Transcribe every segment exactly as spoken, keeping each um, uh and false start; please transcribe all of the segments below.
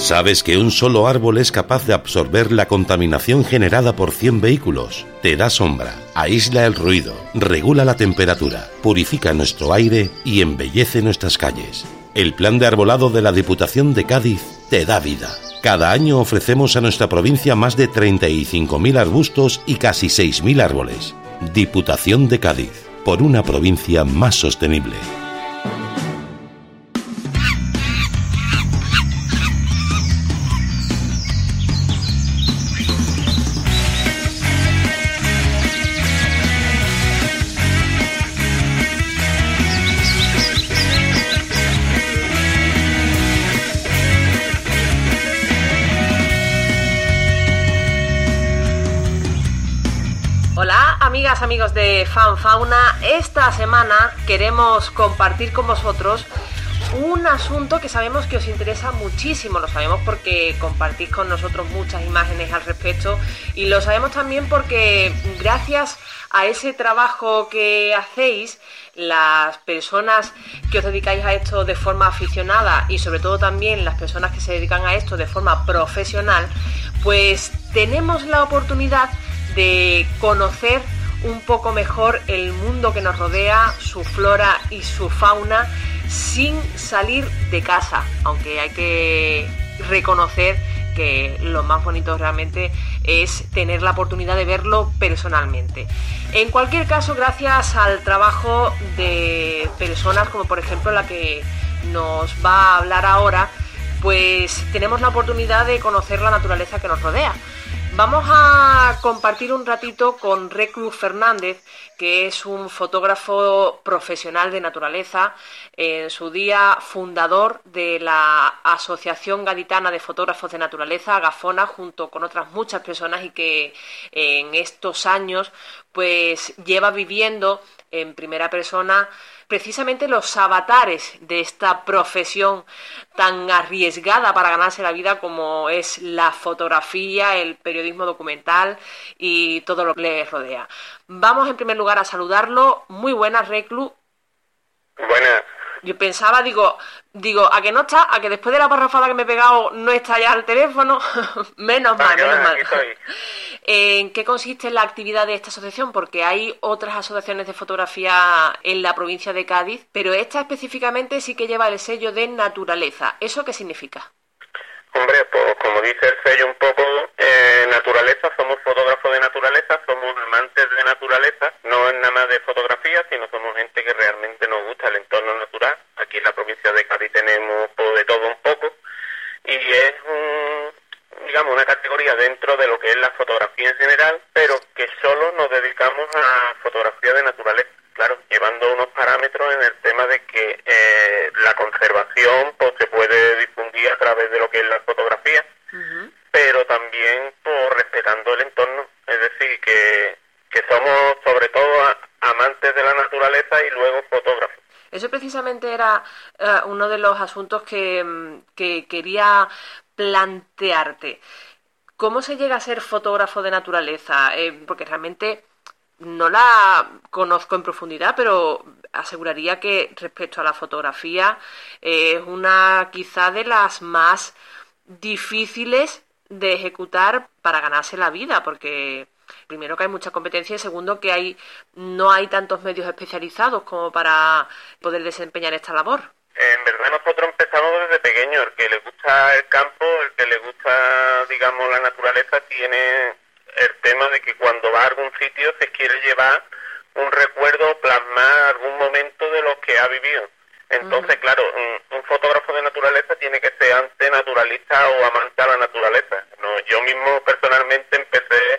¿Sabes que un solo árbol es capaz de absorber la contaminación generada por cien vehículos? Te da sombra, aísla el ruido, regula la temperatura, purifica nuestro aire y embellece nuestras calles. El plan de arbolado de la Diputación de Cádiz te da vida. Cada año ofrecemos a nuestra provincia más de treinta y cinco mil arbustos y casi seis mil árboles. Diputación de Cádiz, por una provincia más sostenible. Amigas, amigos de Fan Fauna, esta semana queremos compartir con vosotros un asunto que sabemos que os interesa muchísimo. Lo sabemos porque compartís con nosotros muchas imágenes al respecto y lo sabemos también porque gracias a ese trabajo que hacéis, las personas que os dedicáis a esto de forma aficionada y sobre todo también las personas que se dedican a esto de forma profesional, pues tenemos la oportunidad de conocer un poco mejor el mundo que nos rodea, su flora y su fauna, sin salir de casa, aunque hay que reconocer que lo más bonito realmente es tener la oportunidad de verlo personalmente. En cualquier caso, gracias al trabajo de personas como por ejemplo la que nos va a hablar ahora, pues tenemos la oportunidad de conocer la naturaleza que nos rodea. Vamos a compartir un ratito con Reclu Fernández, que es un fotógrafo profesional de naturaleza, en su día fundador de la Asociación Gaditana de Fotógrafos de Naturaleza, Gafona, junto con otras muchas personas, y que en estos años pues lleva viviendo en primera persona precisamente los avatares de esta profesión tan arriesgada para ganarse la vida como es la fotografía, el periodismo documental y todo lo que le rodea. Vamos en primer lugar a saludarlo. Muy buenas, Reclu. Buenas. Yo pensaba, digo, digo, a que no está, a que después de la parrafada que me he pegado no está ya el teléfono. menos mal, menos mal. ¿En qué consiste la actividad de esta asociación? Porque hay otras asociaciones de fotografía en la provincia de Cádiz, pero esta específicamente sí que lleva el sello de naturaleza. ¿Eso qué significa? Hombre, pues como dice el sello un poco, eh, naturaleza, somos fotógrafos de naturaleza, somos amantes de naturaleza, no es nada más de fotografía, sino somos gente que realmente nos gusta el entorno natural. Aquí en la provincia de Cádiz tenemos pues, de todo un poco, y es un, digamos, una categoría dentro de lo que es la fotografía en general, pero que solo nos dedicamos a fotografía de naturaleza. Claro, llevando unos parámetros en el tema de que eh, la conservación pues se puede difundir a través de lo que es la fotografía, uh-huh. pero también pues, respetando el entorno. Es decir, que, que somos sobre todo a, amantes de la naturaleza y luego fotógrafos. Eso precisamente era uh, uno de los asuntos que, que quería plantearte. ¿Cómo se llega a ser fotógrafo de naturaleza? Eh, porque realmente no la conozco en profundidad, pero aseguraría que respecto a la fotografía eh, es una quizá de las más difíciles de ejecutar para ganarse la vida, porque primero que hay mucha competencia y segundo que hay no hay tantos medios especializados como para poder desempeñar esta labor. En verdad nosotros empezamos desde pequeños. El que le gusta el campo, el que le gusta, digamos, la naturaleza, tiene el tema de que cuando va a algún sitio se quiere llevar un recuerdo, plasmar algún momento de lo que ha vivido. Entonces, uh-huh. claro, un, un fotógrafo de naturaleza tiene que ser antes naturalista o amante a la naturaleza. No, yo mismo personalmente empecé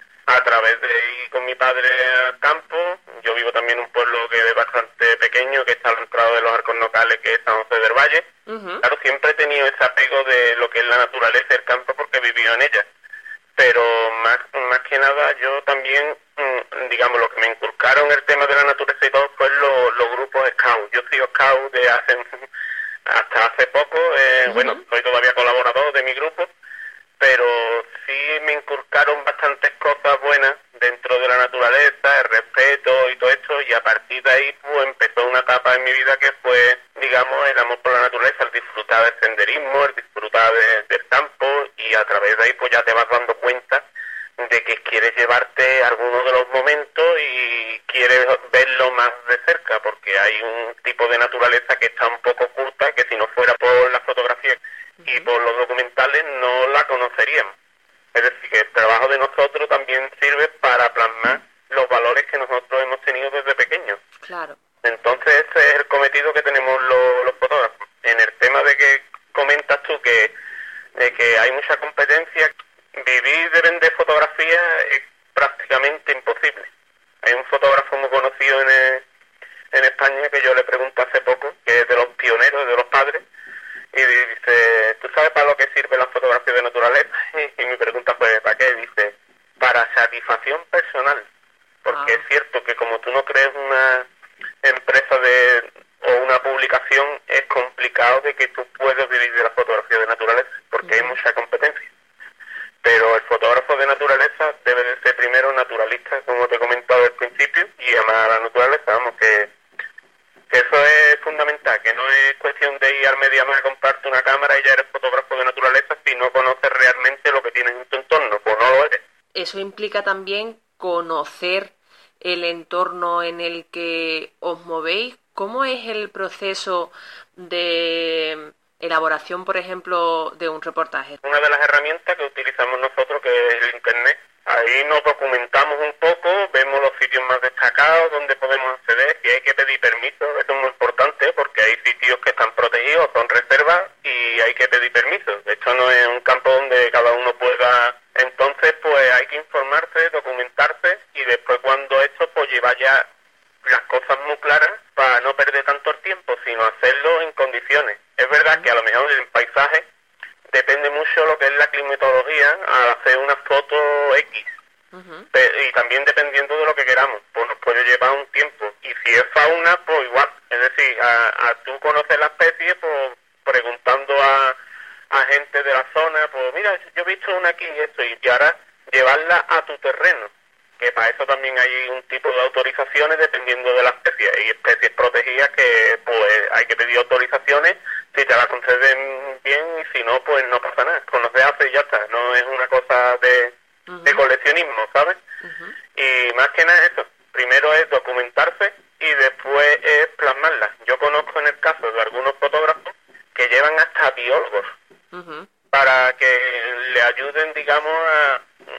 a través de ir con mi padre al campo. Yo vivo también en un pueblo que es bastante pequeño, que está al entrado de los Arcos Nocales, que es San José del Valle. Uh-huh. Claro, siempre he tenido ese apego de lo que es la naturaleza y el campo porque he vivido en ella. Pero más, más que nada yo también, digamos, lo que me inculcaron el tema de la naturaleza y todo fue lo, los grupos scout. Yo soy scout de hace, hasta hace poco, eh, uh-huh. bueno, soy todavía colaborador de mi grupo, pero sí me inculcaron bastantes cosas buenas dentro de la naturaleza, el respeto y todo esto, y a partir de ahí pues empezó una etapa en mi vida que fue, digamos, el amor por la naturaleza, el disfrutar del senderismo, el disfrutar de, del través de ahí pues ya te vas dando cuenta de que quieres llevarte algunos de los momentos y quieres verlo más de cerca, porque hay un tipo de naturaleza que está un poco oculta, que si no fuera por la fotografía y por los documentales no la conoceríamos. Es decir, que el trabajo de nosotros también sirve para plasmar los valores que nosotros hemos tenido desde pequeños. Claro. Entonces ese es el cometido que tenemos los, los fotógrafos. En el tema de que comentas tú que, de que hay mucha competencia, vivir de vender fotografía es prácticamente imposible. Hay un fotógrafo muy conocido en, el, en España que yo le pregunto hace poco, que es de los pioneros, de los padres, y dice, ¿tú sabes para lo que sirve la fotografía de naturaleza? Y mi pregunta fue, ¿para qué? Dice, para satisfacción personal. Porque ah. es cierto que como tú no crees una empresa de o una publicación, es complicado de que tú puedas vivir de la fotografía de naturaleza, porque uh-huh. hay mucha competencia. Pero el fotógrafo de naturaleza debe de ser primero naturalista, como te he comentado al principio, y amar a la naturaleza, vamos, que, que eso es fundamental, que no es cuestión de ir al Mediamar a comprarte una cámara y ya eres fotógrafo de naturaleza si no conoces realmente lo que tienes en tu entorno, pues no lo eres. Eso implica también conocer el entorno en el que os movéis. ¿Cómo es el proceso de elaboración, por ejemplo, de un reportaje? Una de las herramientas que utilizamos nosotros, que es el Internet. Ahí nos documentamos un poco, vemos los sitios más destacados, donde podemos acceder, si hay que pedir permiso. Eso es muy importante porque hay sitios que están protegidos, son reservas y hay que pedir permiso. Esto no es un campo donde cada uno pueda. Entonces, pues hay que informarse, documentarse y después cuando esto, pues lleva ya las cosas muy claras para no perder tanto el tiempo, sino hacerlo en condiciones. Es verdad que a lo mejor en paisaje depende mucho lo que es la climatología al hacer una foto X. Uh-huh. Y también dependiendo de lo que queramos, pues nos puede llevar un tiempo. Y si es fauna, pues igual. Es decir, a, a tú conocer la especie, pues preguntando a, a gente de la zona, pues mira, yo he visto una aquí y esto, y ahora llevarla a tu terreno. Que para eso también hay un tipo de autorizaciones dependiendo de la especie. Hay especies protegidas que pues hay que pedir autorizaciones, si te la conceden bien y si no, pues no pasa nada. Pues no se hace y ya está. No es una cosa de, uh-huh. de coleccionismo, ¿sabes? Uh-huh. Y más que nada eso. Primero es documentarse y después es plasmarla. Yo conozco en el caso de algunos fotógrafos que llevan hasta biólogos uh-huh. para que le ayuden, digamos, a...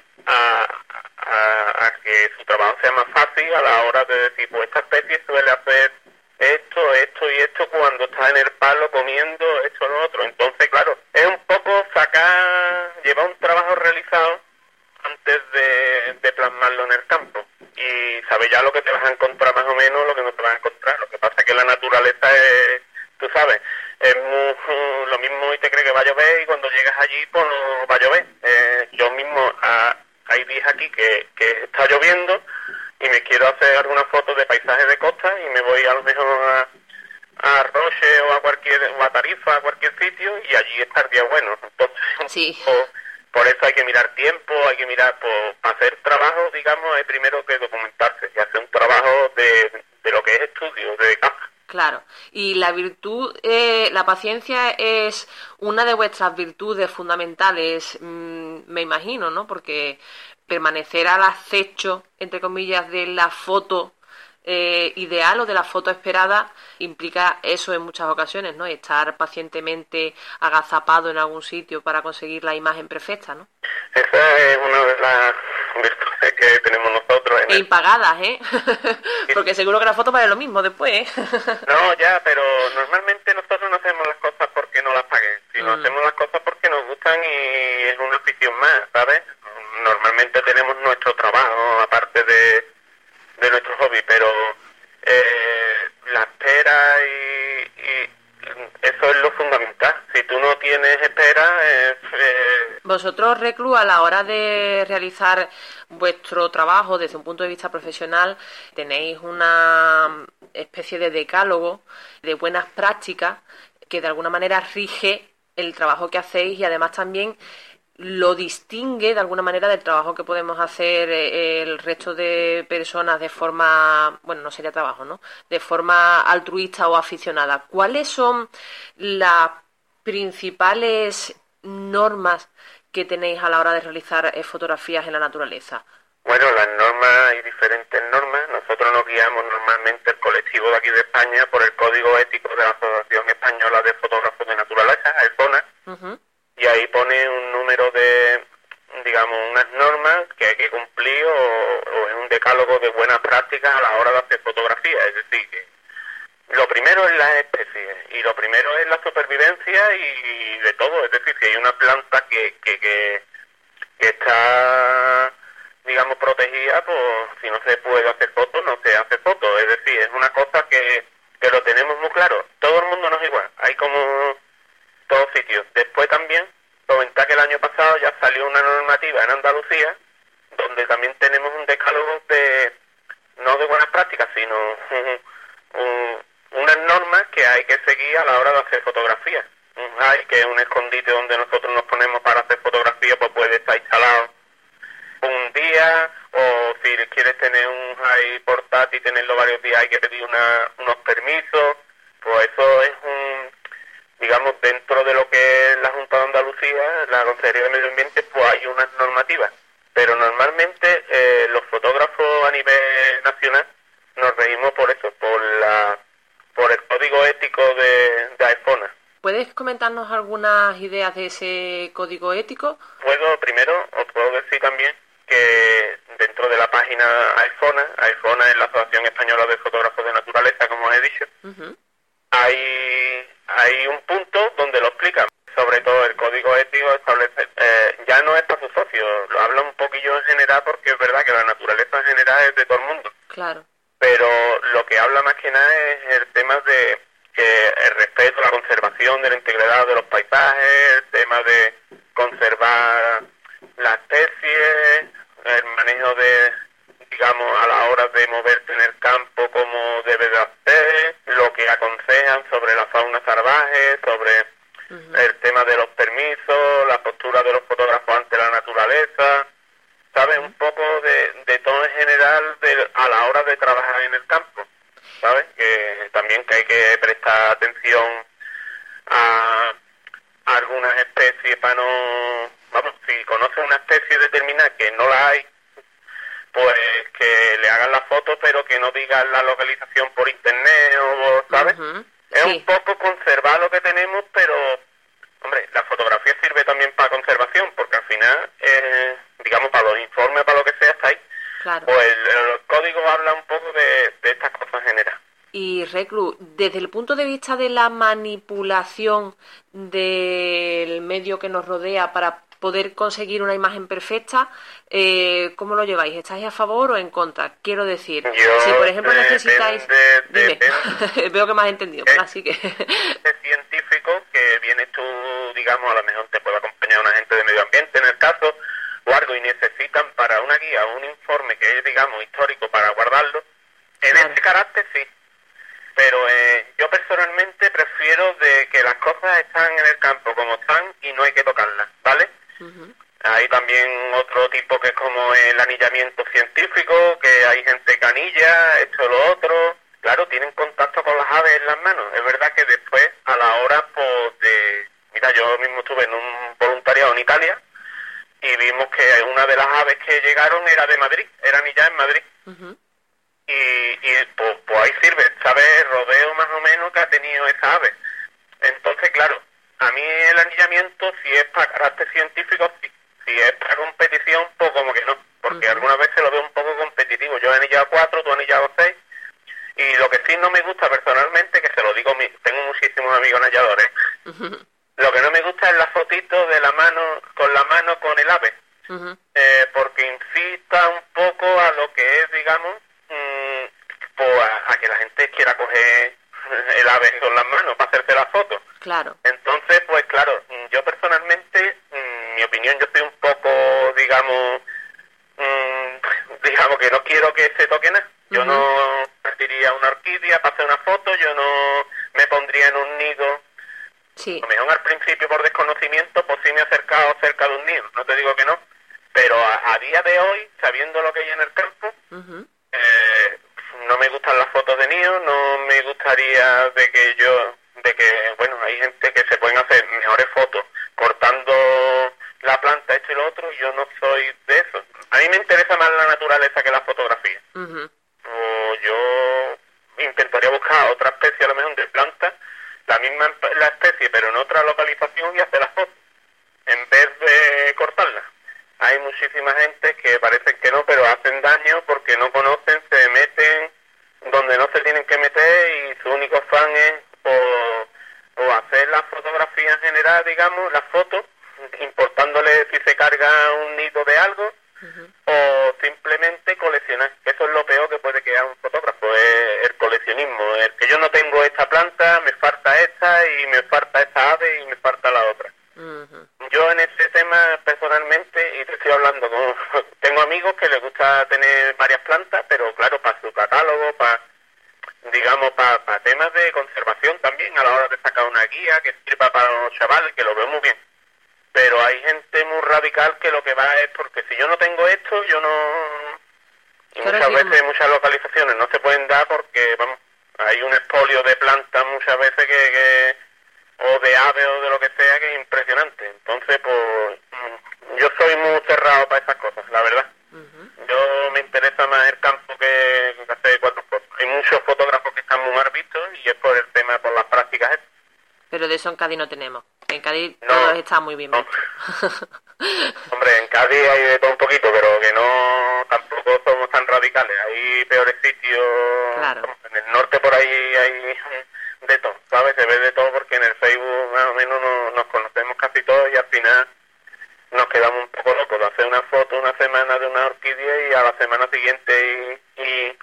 a A, a que su trabajo sea más fácil a la hora de decir, pues esta especie suele hacer esto, esto y esto cuando está en el palo comiendo esto o lo otro. Entonces, claro, es un poco sacar, llevar un trabajo realizado antes de, de plasmarlo en el campo y saber ya lo que te vas a encontrar más o menos, lo que no te vas a encontrar. Lo que pasa es que la naturaleza es, tú sabes, es muy, lo mismo y te cree que va a llover y cuando llegas allí, pues no va a llover. Eh, yo mismo... A, Hay días aquí que, que está lloviendo y me quiero hacer alguna foto de paisaje de costa y me voy a lo mejor a, a Roche o a cualquier o a Tarifa, a cualquier sitio y allí está el día bueno. Entonces, sí. por, por eso hay que mirar tiempo, hay que mirar, por, para hacer trabajo, digamos, hay primero que documentarse y hacer un trabajo de, de lo que es estudio, de campo. Claro, y la virtud, eh, la paciencia es una de vuestras virtudes fundamentales, mmm, me imagino, ¿no? Porque permanecer al acecho, entre comillas, de la foto eh, ideal o de la foto esperada implica eso en muchas ocasiones, ¿no? Estar pacientemente agazapado en algún sitio para conseguir la imagen perfecta, ¿no? Esa es una de las virtudes que tenemos nosotros. En e impagadas, ¿eh? Porque seguro que la foto vale lo mismo después, ¿eh? No, ya, pero normalmente nosotros no hacemos las cosas porque no las paguen, sino mm. hacemos las cosas porque nos gustan y es una afición más, ¿sabes? Normalmente tenemos nuestro trabajo, aparte de, de nuestro hobby, pero eh, la espera y, y eso es lo fundamental. Si tú no tienes espera... Eh, eh... Vosotros, Reclus, a la hora de realizar vuestro trabajo desde un punto de vista profesional, tenéis una especie de decálogo de buenas prácticas que de alguna manera rige el trabajo que hacéis y además también lo distingue de alguna manera del trabajo que podemos hacer el resto de personas de forma, bueno, no sería trabajo, ¿no? De forma altruista o aficionada. ¿Cuáles son las principales normas que tenéis a la hora de realizar eh, fotografías en la naturaleza? Bueno, las normas, hay diferentes normas. Nosotros nos guiamos normalmente, el colectivo de aquí de España, por el Código Ético de la Asociación Española de Fotógrafos de Naturaleza, AEFONA, uh-huh. y ahí pone un número de, digamos, unas normas que hay que cumplir, o, o es un decálogo de buenas prácticas a la hora de hacer fotografía. Es decir, que lo primero es las especies, y lo primero es la supervivencia y de todo. Es decir, si hay una planta que, que, que, que está, digamos, protegida, pues si no se puede hacer foto, no se hace foto. Es decir, es una cosa que, que lo tenemos muy claro. Todo el mundo no es igual, hay como todos sitios. Después también, comentar que el año pasado ya salió una normativa en Andalucía, donde también tenemos un decálogo de, no de buenas prácticas, sino un, un, unas normas que hay que seguir a la hora de hacer fotografías. Hay que un escondite donde nosotros nos ponemos para hacer fotografía, pues puede estar instalado un día, o si quieres tener un high portátil y tenerlo varios días, hay que pedir una, unos permisos. Pues eso es un, digamos, dentro de lo que es la Junta de Andalucía, la Consejería de Medio Ambiente, pues hay unas normativas. Pero normalmente eh, los fotógrafos a nivel nacional nos regimos por eso, por la por el código ético de, de AEFONA. ¿Puedes comentarnos algunas ideas de ese código ético? Puedo, primero, os puedo decir también que dentro de la página AEFONA, AEFONA es la Asociación Española de Fotógrafos de Naturaleza, como os he dicho, uh-huh. hay, hay un punto donde lo explican. Sobre todo el código ético establece, eh, ya no es para sus socios, lo habla un poquillo en general, porque es verdad que la naturaleza en general es de todo el mundo. Claro. Pero lo que habla más que nada es el tema de que el respeto, la conservación de la integridad de los paisajes, el tema de conservar la especie, el manejo de, digamos, a la hora de moverte en el campo, cómo debe de hacer, lo que aconsejan sobre la fauna salvaje, sobre uh-huh. el tema de los permisos, la postura de los fotógrafos ante la naturaleza, ¿sabes? Uh-huh. Un poco de, de todo en general de, a la hora de trabajar en el campo, ¿sabes? Que también que hay que prestar atención a, a algunas especies para no, vamos, si conoces una especie determinada que no la hay, pues que le hagan la foto, pero que no digan la localización por internet, o, ¿sabes? Uh-huh. Es sí. un poco conservar lo que tenemos, pero, hombre, la fotografía sirve también para conservación, porque al final, eh, digamos, para los informes, para lo que sea, está ahí. Claro. Pues el, el código habla un poco de, de estas cosas en general. Y, Reclu, desde el punto de vista de la manipulación del medio que nos rodea para poder conseguir una imagen perfecta, eh, ¿cómo lo lleváis? ¿Estáis a favor o en contra? Quiero decir, Yo, si por ejemplo necesitáis... De, de, Dime, de, veo que me has entendido, es, así que... Es científico que vienes tú, digamos, a lo mejor te puede acompañar un agente de medio ambiente en el caso, o algo, y necesitan para una guía o un informe que es, digamos, histórico para guardarlo, en claro. este carácter sí. Pero eh, yo personalmente prefiero de que las cosas están en el campo como están y no hay que tocarlas, ¿vale? Uh-huh. Hay también otro tipo que es como el anillamiento científico, que hay gente que anilla, esto lo otro. Claro, tienen contacto con las aves en las manos. Es verdad que después, a la hora pues, de... Mira, yo mismo estuve en un voluntariado en Italia y vimos que una de las aves que llegaron era de Madrid, era anillada en Madrid. Uh-huh. Y, y pues, pues ahí sirve, ¿sabes? El rodeo más o menos que ha tenido esa ave. Entonces, claro, a mí el anillamiento, si es para carácter científico, sí. Si es para competición, pues como que no. Porque uh-huh. algunas veces lo veo un poco competitivo. Yo he anillado cuatro, tú has anillado seis. Y lo que sí no me gusta personalmente, que se lo digo, tengo muchísimos amigos anilladores. Uh-huh. Lo que no me gusta es la fotito de la mano, con la mano con el ave. Uh-huh. Eh, porque incita un poco a lo que es, digamos, mmm, pues a, a que la gente quiera coger el ave con las manos para hacerse la foto. Claro. Entonces, pues claro, yo personalmente, mmm, mi opinión, yo soy un poco, digamos, mmm, digamos que no quiero que se toque nada. Yo uh-huh. no partiría una orquídea para hacer una foto, yo no me pondría en un nido. Sí. A lo mejor al principio por desconocimiento, pues sí me he acercado cerca de un nido, no te digo que no, pero a, a día de hoy, sabiendo lo que hay en el campo, uh-huh. eh, no me gustan las fotos de nido, no me gustaría de que yo, de que, bueno, hay gente que se pueden hacer mejores fotos cortando gusta esto y lo otro, yo no soy de eso. A mí me interesa más la naturaleza que la fotografía. Uh-huh. O yo intentaría buscar otra especie a lo mejor de planta, la misma la especie pero en otra localización y hacer las fotos, en vez de cortarla. Hay muchísima gente que parecen que no, pero hacen daño porque no conocen, se meten donde no se tienen que meter y su único fan es o, o hacer la fotografía en general, digamos, las fotos, importándole si se carga un nido de algo, uh-huh. o simplemente coleccionar, que eso es lo peor que puede quedar un fotógrafo, es el coleccionismo, el que yo no tengo esta planta, me falta esta y me falta esta ave y me falta la otra. Uh-huh. Yo en este tema personalmente, y te estoy hablando con, tengo amigos que les gusta tener varias plantas, pero claro, para su catálogo, para, digamos, para, para temas de conservación también, a la hora de sacar una guía que sirva para los chavales, que lo veo muy bien. Pero hay gente muy radical que lo que va es porque si yo no tengo esto, yo no... Y pero muchas veces, no. muchas localizaciones no se pueden dar porque, vamos, hay un expolio de plantas muchas veces que... que o de ave o de lo que sea, que es impresionante. Entonces, pues, yo soy muy cerrado para esas cosas, la verdad. Uh-huh. Yo me interesa más el campo que, que hacer cuatro fotos. Hay muchos fotógrafos que están muy mal vistos y es por el tema, por las prácticas estas. Pero de eso en Cádiz no tenemos. En Cádiz no, todo está muy bien no. visto. Hombre, en Cádiz hay de todo un poquito, pero que no, tampoco somos tan radicales. Hay peores sitios. Claro. En el norte por ahí hay... de todo, ¿sabes? Se ve de todo porque en el Facebook más o menos no, nos conocemos casi todos y al final nos quedamos un poco locos de hacer una foto una semana de una orquídea y a la semana siguiente y y,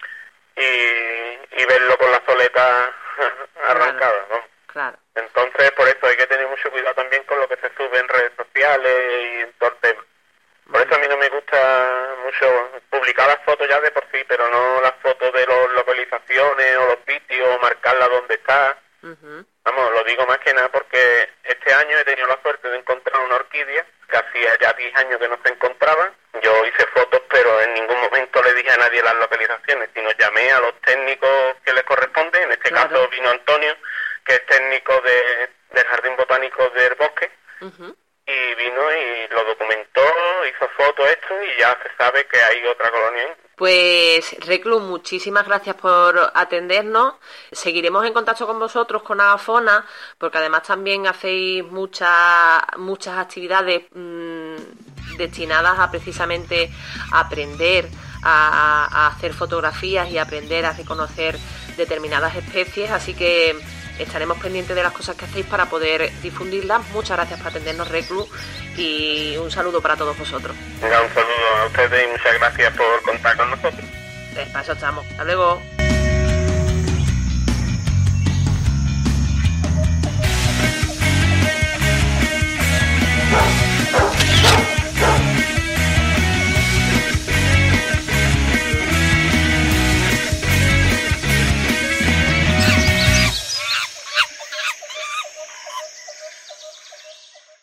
y, y verlo con la soleta arrancada, ¿no? Claro. Entonces por eso hay que tener mucho cuidado también con lo que se sube en redes sociales y en todo el tema. Por eso a mí no me gusta mucho publicar las fotos ya de por sí, pero no las fotos de las localizaciones o los sitios, o marcarla donde está. Uh-huh. Vamos, lo digo más que nada porque este año he tenido la suerte de encontrar una orquídea que hacía ya diez años que no se encontraba. Yo hice fotos, pero en ningún momento le dije a nadie las localizaciones, sino llamé a los técnicos que les corresponde. En este claro. caso vino Antonio, que es técnico de, del Jardín Botánico del Bosque. Uh-huh. Y vino y lo documentó, hizo fotos, esto, y ya se sabe que hay otra colonia. Pues, Reclus, muchísimas gracias por atendernos. Seguiremos en contacto con vosotros, con Agafona, porque además también hacéis muchas muchas actividades mmm, destinadas a precisamente aprender a, a hacer fotografías y aprender a reconocer determinadas especies, así que estaremos pendientes de las cosas que hacéis para poder difundirlas. Muchas gracias por atendernos, Reclus, y un saludo para todos vosotros. Venga, un saludo a ustedes y muchas gracias por contar con nosotros. Para eso estamos. Hasta luego.